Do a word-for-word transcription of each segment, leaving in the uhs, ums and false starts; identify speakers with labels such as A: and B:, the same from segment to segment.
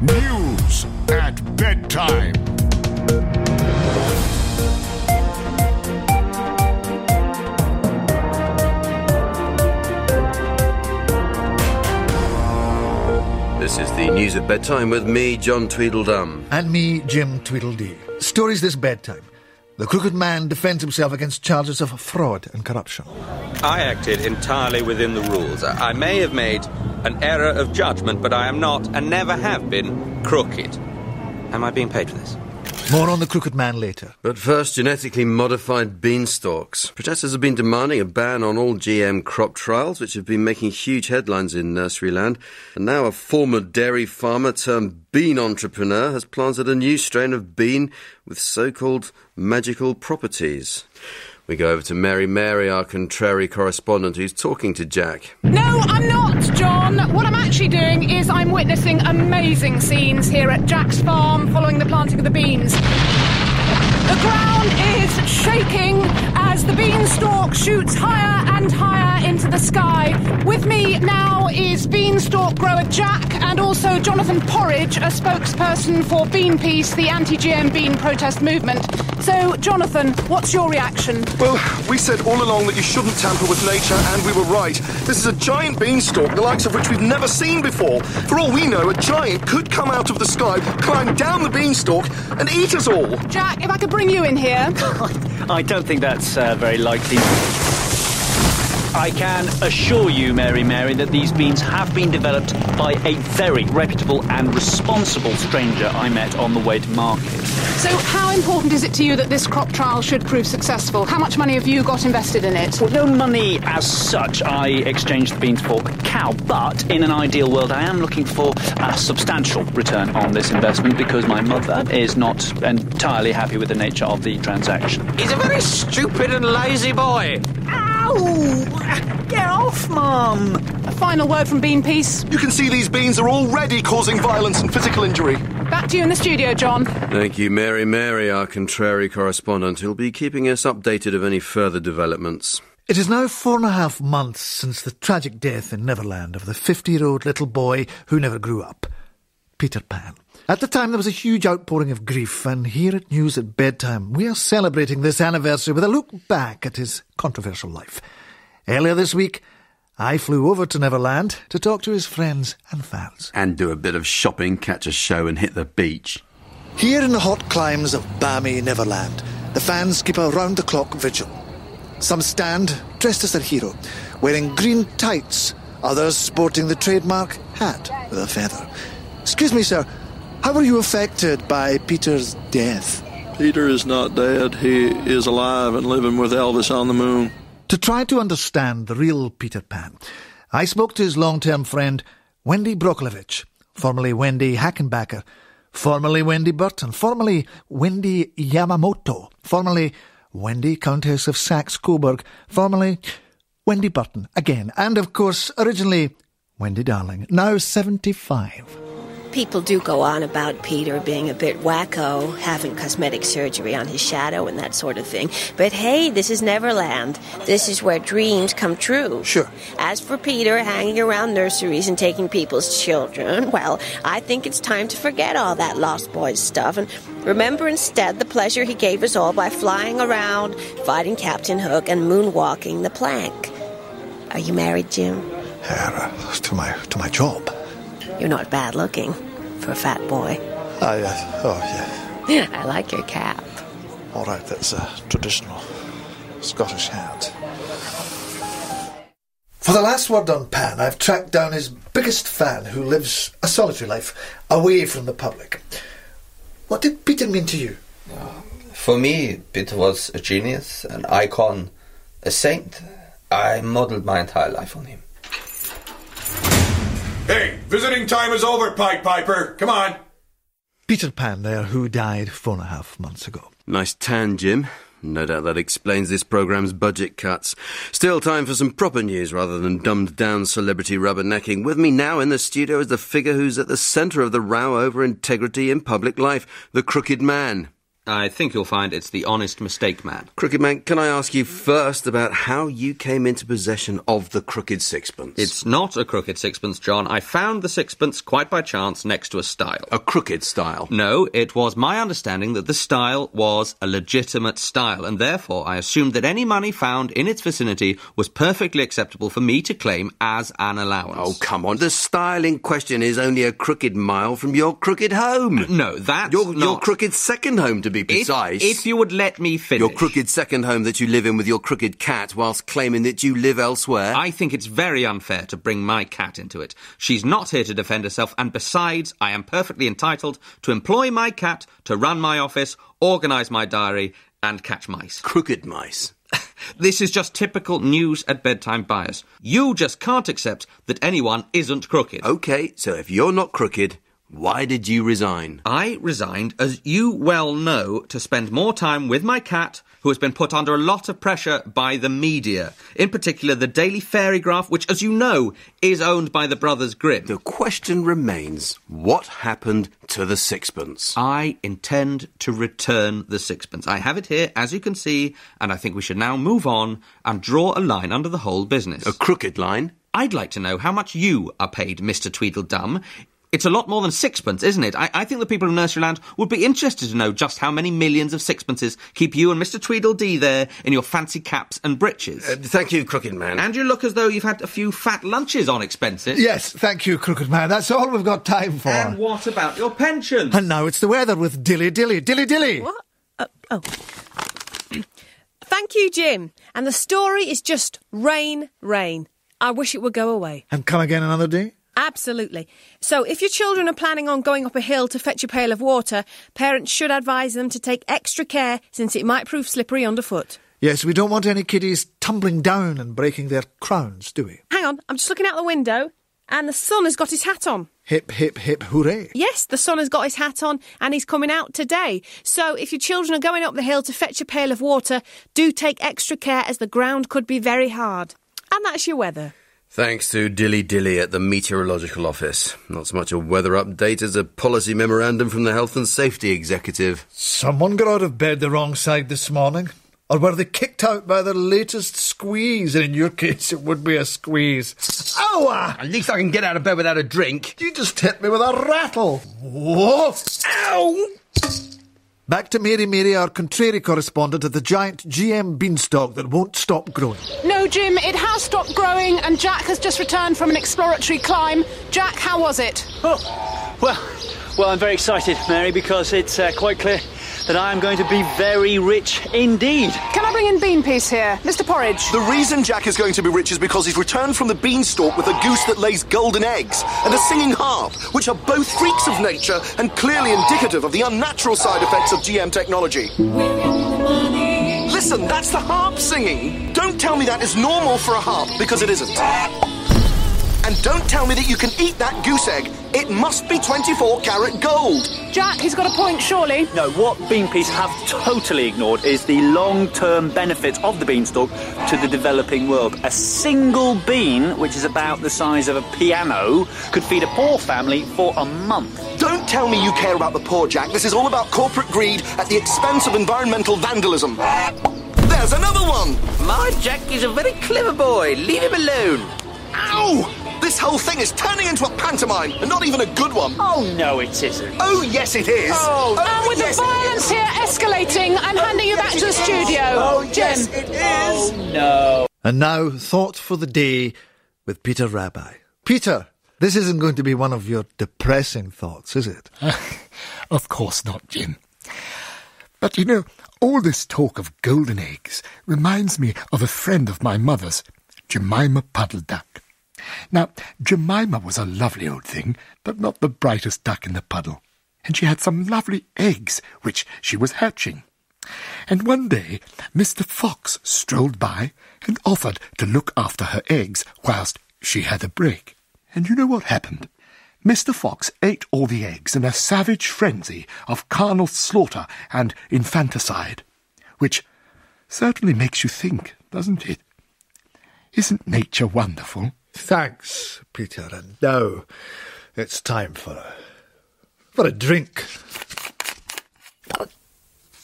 A: News at bedtime.
B: This is the News at Bedtime with me, John Tweedledum.
C: And me, Jim Tweedledee. Stories this bedtime. The Crooked Man defends himself against charges of fraud and corruption.
D: I acted entirely within the rules. I may have made an error of judgment, but I am not, and never have been, crooked. Am I being paid for this?
C: More on the Crooked Man later.
B: But first, genetically modified beanstalks. Protesters have been demanding a ban on all G M crop trials, which have been making huge headlines in nursery land. And now a former dairy farmer turned bean entrepreneur has planted a new strain of bean with so-called magical properties. We go over to Mary Mary, our contrary correspondent, who's talking to Jack.
E: No, I'm not, John. What I'm actually doing is I'm witnessing amazing scenes here at Jack's farm following the planting of the beans. The ground is shaking as the beanstalk shoots higher and higher into the sky. With me now is beanstalk grower Jack and also Jonathan Porridge, a spokesperson for Beanpeace, the anti-G M bean protest movement. So, Jonathan, what's your reaction?
F: Well, we said all along that you shouldn't tamper with nature, and we were right. This is a giant beanstalk, the likes of which we've never seen before. For all we know, a giant could come out of the sky, climb down the beanstalk, and eat us all.
E: Jack, if I could bring you in here.
G: I don't think that's uh, very likely. I can assure you, Mary Mary, that these beans have been developed by a very reputable and responsible stranger I met on the way to market.
E: So how important is it to you that this crop trial should prove successful? How much money have you got invested in it?
G: Well, no money as such. I exchanged the beans for cacao, but in an ideal world I am looking for a substantial return on this investment because my mother is not entirely happy with the nature of the transaction.
D: He's a very stupid and lazy boy.
G: Ow! Get off, Mum!
E: A final word from Beanpeace.
F: You can see these beans are already causing violence and physical injury.
E: Back to you in the studio, John.
B: Thank you, Mary Mary, our contrary correspondent, who'll be keeping us updated of any further developments.
C: It is now four and a half months since the tragic death in Neverland of the fifty-year-old little boy who never grew up, Peter Pan. At the time, there was a huge outpouring of grief, and here at News at Bedtime, we are celebrating this anniversary with a look back at his controversial life. Earlier this week, I flew over to Neverland to talk to his friends and fans.
H: And do a bit of shopping, catch a show and hit the beach.
C: Here in the hot climes of balmy Neverland, the fans keep a round-the-clock vigil. Some stand dressed as their hero, wearing green tights, others sporting the trademark hat with a feather. Excuse me, sir, how were you affected by Peter's death?
I: Peter is not dead. He is alive and living with Elvis on the moon.
C: To try to understand the real Peter Pan, I spoke to his long-term friend, Wendy Broklovich, formerly Wendy Hackenbacker, formerly Wendy Burton, formerly Wendy Yamamoto, formerly Wendy Countess of Saxe-Coburg, formerly Wendy Burton again, and of course, originally Wendy Darling, now seventy-five.
J: People do go on about Peter being a bit wacko, having cosmetic surgery on his shadow and that sort of thing. But hey, this is Neverland. This is where dreams come true.
C: Sure.
J: As for Peter hanging around nurseries and taking people's children, well, I think it's time to forget all that Lost Boys stuff and remember instead the pleasure he gave us all by flying around, fighting Captain Hook, and moonwalking the plank. Are you married, Jim?
C: Uh, to my to my job.
J: You're not bad looking for a fat boy.
C: I, uh, oh, yeah.
J: I like your cap.
C: All right, that's a traditional Scottish hat. For the last word on Pan, I've tracked down his biggest fan who lives a solitary life away from the public. What did Peter mean to you?
K: Uh, for me, Peter was a genius, an icon, a saint. I modelled my entire life on him.
A: Hey, visiting time is over, Pied Piper. Come on.
C: Peter Pan there, who died four and a half months ago.
B: Nice tan, Jim. No doubt that explains this programme's budget cuts. Still time for some proper news rather than dumbed-down celebrity rubbernecking. With me now in the studio is the figure who's at the centre of the row over integrity in public life, the Crooked Man.
D: I think you'll find it's the honest mistake man.
B: Crooked Man, can I ask you first about how you came into possession of the crooked sixpence?
D: It's not a crooked sixpence, John. I found the sixpence quite by chance next to a stile.
B: A crooked stile?
D: No, it was my understanding that the stile was a legitimate stile, and therefore I assumed that any money found in its vicinity was perfectly acceptable for me to claim as an allowance.
B: Oh, come on. The stile in question is only a crooked mile from your crooked home.
D: No, that's
B: your,
D: not...
B: Your crooked second home, to be precise.
D: If, if you would let me finish.
B: Your crooked second home that you live in with your crooked cat whilst claiming that you live elsewhere.
D: I think it's very unfair to bring my cat into it. She's not here to defend herself, and besides, I am perfectly entitled to employ my cat to run my office, organise my diary, and catch mice.
B: Crooked mice.
D: This is just typical news at bedtime bias. You just can't accept that anyone isn't crooked.
B: OK, so if you're not crooked, why did you resign?
D: I resigned, as you well know, to spend more time with my cat, who has been put under a lot of pressure by the media. In particular, the Daily Fairygraph, which, as you know, is owned by the Brothers Grimm.
B: The question remains, what happened to the sixpence?
D: I intend to return the sixpence. I have it here, as you can see, and I think we should now move on and draw a line under the whole business.
B: A crooked line?
D: I'd like to know how much you are paid, Mister Tweedledum. It's a lot more than sixpence, isn't it? I, I think the people of Nurseryland would be interested to know just how many millions of sixpences keep you and Mister Tweedledee there in your fancy caps and breeches.
B: Uh, thank you, Crooked Man.
D: And you look as though you've had a few fat lunches on expenses.
C: Yes, thank you, Crooked Man. That's all we've got time for.
D: And what about your pension?
C: And now it's the weather with Dilly Dilly. Dilly Dilly!
J: What? Uh, oh. Thank you, Jim. And the story is just rain, rain. I wish it would go away.
C: And come again another day?
J: Absolutely. So if your children are planning on going up a hill to fetch a pail of water, parents should advise them to take extra care since it might prove slippery underfoot.
C: Yes, we don't want any kiddies tumbling down and breaking their crowns, do we?
J: Hang on, I'm just looking out the window and the sun has got his hat on.
C: Hip, hip, hip, hooray.
J: Yes, the sun has got his hat on and he's coming out today. So if your children are going up the hill to fetch a pail of water, do take extra care as the ground could be very hard. And that's your weather.
B: Thanks to Dilly Dilly at the Meteorological Office. Not so much a weather update as a policy memorandum from the Health and Safety Executive.
C: Someone got out of bed the wrong side this morning. Or were they kicked out by the latest squeeze? And in your case, it would be a squeeze. Ow!
H: At least I can get out of bed without a drink.
C: You just hit me with a rattle. Whoa! Ow! Back to Mary Mary, our contrary correspondent at the giant G M beanstalk that won't stop growing.
E: No, Jim, it has stopped growing and Jack has just returned from an exploratory climb. Jack, how was it?
G: Oh, well, well, I'm very excited, Mary, because it's uh, quite clear that I am going to be very rich indeed.
E: Can I bring in Beanpiece here? Mister Porridge?
F: The reason Jack is going to be rich is because he's returned from the beanstalk with a goose that lays golden eggs and a singing harp, which are both freaks of nature and clearly indicative of the unnatural side effects of G M technology. Listen, that's the harp singing. Don't tell me that is normal for a harp, because it isn't. And don't tell me that you can eat that goose egg. It must be twenty-four karat gold.
E: Jack, he's got a point, surely.
G: No, what Beanpiece have totally ignored is the long-term benefits of the beanstalk to the developing world. A single bean, which is about the size of a piano, could feed a poor family for a month.
F: Don't tell me you care about the poor, Jack. This is all about corporate greed at the expense of environmental vandalism. There's another one!
K: My Jack is a very clever boy. Leave him alone.
F: Ow! This whole thing is turning into a pantomime, and not even a good one.
G: Oh, no, it isn't.
F: Oh, yes, it is.
E: Oh,
F: oh
E: and with
F: yes,
E: the violence here escalating, I'm handing you back to the studio.
F: Oh,
E: Jim.
F: yes, it is.
G: Oh, no.
C: And now, thought for the day with Peter Rabbi. Peter, this isn't going to be one of your depressing thoughts, is it?
L: Of course not, Jim. But, you know, all this talk of golden eggs reminds me of a friend of my mother's, Jemima Puddle Duck. Now, Jemima was a lovely old thing, but not the brightest duck in the puddle. And she had some lovely eggs, which she was hatching. And one day, Mister Fox strolled by and offered to look after her eggs whilst she had a break. And you know what happened? Mister Fox ate all the eggs in a savage frenzy of carnal slaughter and infanticide, which certainly makes you think, doesn't it? Isn't nature wonderful?
C: Thanks, Peter, and now it's time for a, for a drink.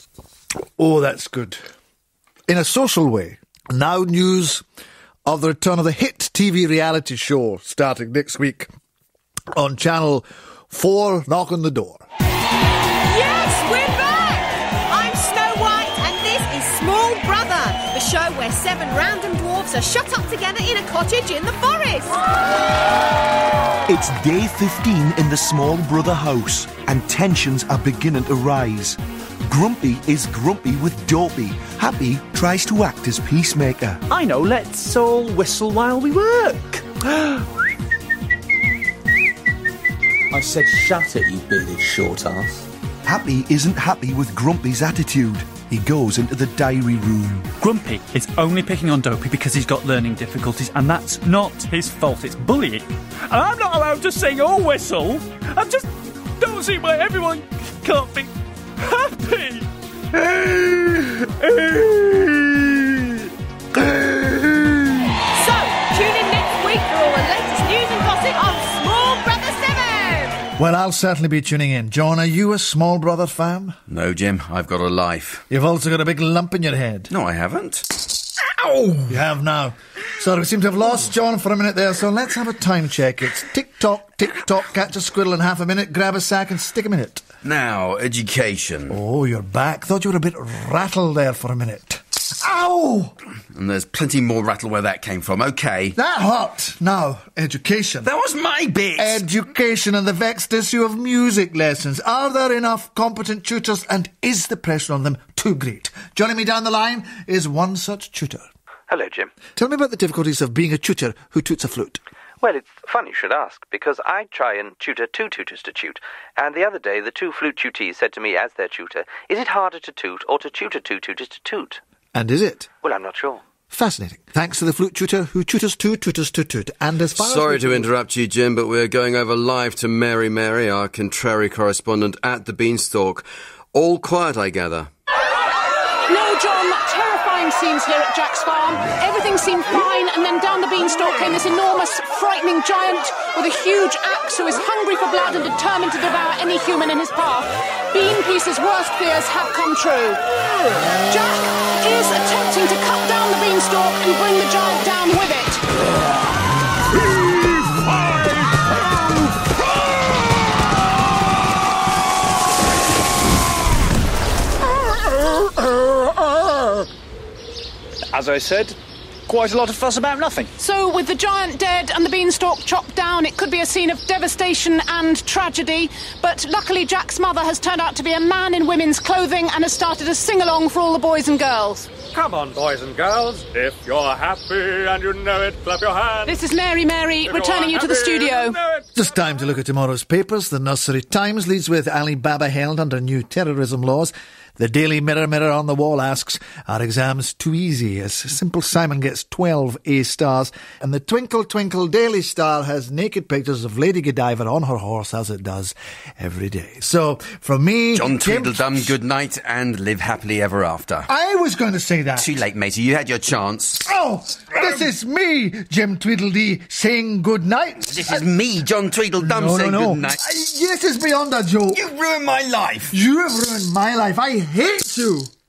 C: Oh, that's good. In a social way, now news of the return of the hit T V reality show starting next week on Channel four, Knock on the Door.
M: Yes, we're back! I'm Snow White and this is Small Brother, the show where seven random dwarfs are shut up together in a cottage in the forest.
N: It's day fifteen in the Small Brother house and tensions are beginning to rise. Grumpy is grumpy with Dopey. Happy tries to act as peacemaker.
G: I know, let's all whistle while we work.
O: I said shut it, you bearded short ass.
N: Happy isn't happy with Grumpy's attitude. He goes into the diary room.
P: Grumpy is only picking on Dopey because he's got learning difficulties, and that's not his fault, it's bullying. And I'm not allowed to sing or whistle. I just don't see why everyone can't be happy.
M: So, tune in next week for all the latest news and gossip on Small Brother seven.
C: Well, I'll certainly be tuning in. John, are you a Small Brother fan?
B: No, Jim, I've got a life.
C: You've also got a big lump in your head.
B: No, I haven't.
C: Ow! You have now. Sorry, we seem to have lost John for a minute there, so let's have a time check. It's tick-tock, tick-tock, catch a squirrel in half a minute, grab a sack and stick him in it.
B: Now, education.
C: Oh, you're back. Thought you were a bit rattled there for a minute. Ow!
B: And there's plenty more rattle where that came from, OK?
C: That hurt. Now, education.
B: That was my bit!
C: Education and the vexed issue of music lessons. Are there enough competent tutors and is the pressure on them too great? Joining me down the line is one such tutor.
Q: Hello, Jim.
C: Tell me about the difficulties of being a tutor who toots a flute.
Q: Well, it's funny you should ask, because I try and tutor two tutors to toot, and the other day the two flute tutees said to me as their tutor, is it harder to toot or to tutor two tutors to toot?
C: And is it?
Q: Well, I'm not sure.
C: Fascinating. Thanks to the flute tutor who tutors two tutors to toot. And as far
B: Sorry
C: as
B: to interrupt you, Jim, but we're going over live to Mary Mary, our contrary correspondent at the Beanstalk. All quiet, I gather.
E: No, John, terrifying scenes here at Jack's farm. Everything seemed fine, and then down the beanstalk came this enormous, frightening giant with a huge axe who is hungry for blood and determined to devour any human in his path. Bean Piece's worst fears have come true. Jack is attempting to cut down the beanstalk and bring the giant down with it.
G: As I said, quite a lot of fuss about nothing.
E: So, with the giant dead and the beanstalk chopped down, it could be a scene of devastation and tragedy. But luckily, Jack's mother has turned out to be a man in women's clothing and has started a sing-along for all the boys and girls.
R: Come on, boys and girls. If you're happy and you know it, clap your hands.
E: This is Mary Mary,
R: If
E: returning you
R: you're
E: to the
R: happy
E: studio.
R: and you know it.
C: Just time to look at tomorrow's papers. The Nursery Times leads with Alibaba held under new terrorism laws. The Daily Mirror Mirror on the wall asks, are exams too easy? As Simple Simon gets twelve A stars. And the Twinkle Twinkle Daily Star has naked pictures of Lady Godiva on her horse, as it does every day. So, from me...
B: John
C: Jim...
B: Tweedledum, good night and live happily ever after.
C: I was going to say that.
B: Too late, matey. You had your chance.
C: Oh, this is me, Jim Tweedledee, saying good night.
B: This is me, John Tweedledum,
C: no,
B: saying
C: no, no.
B: good night.
C: I, this is beyond a joke.
B: You ruined my life.
C: You have ruined my life. I hate you.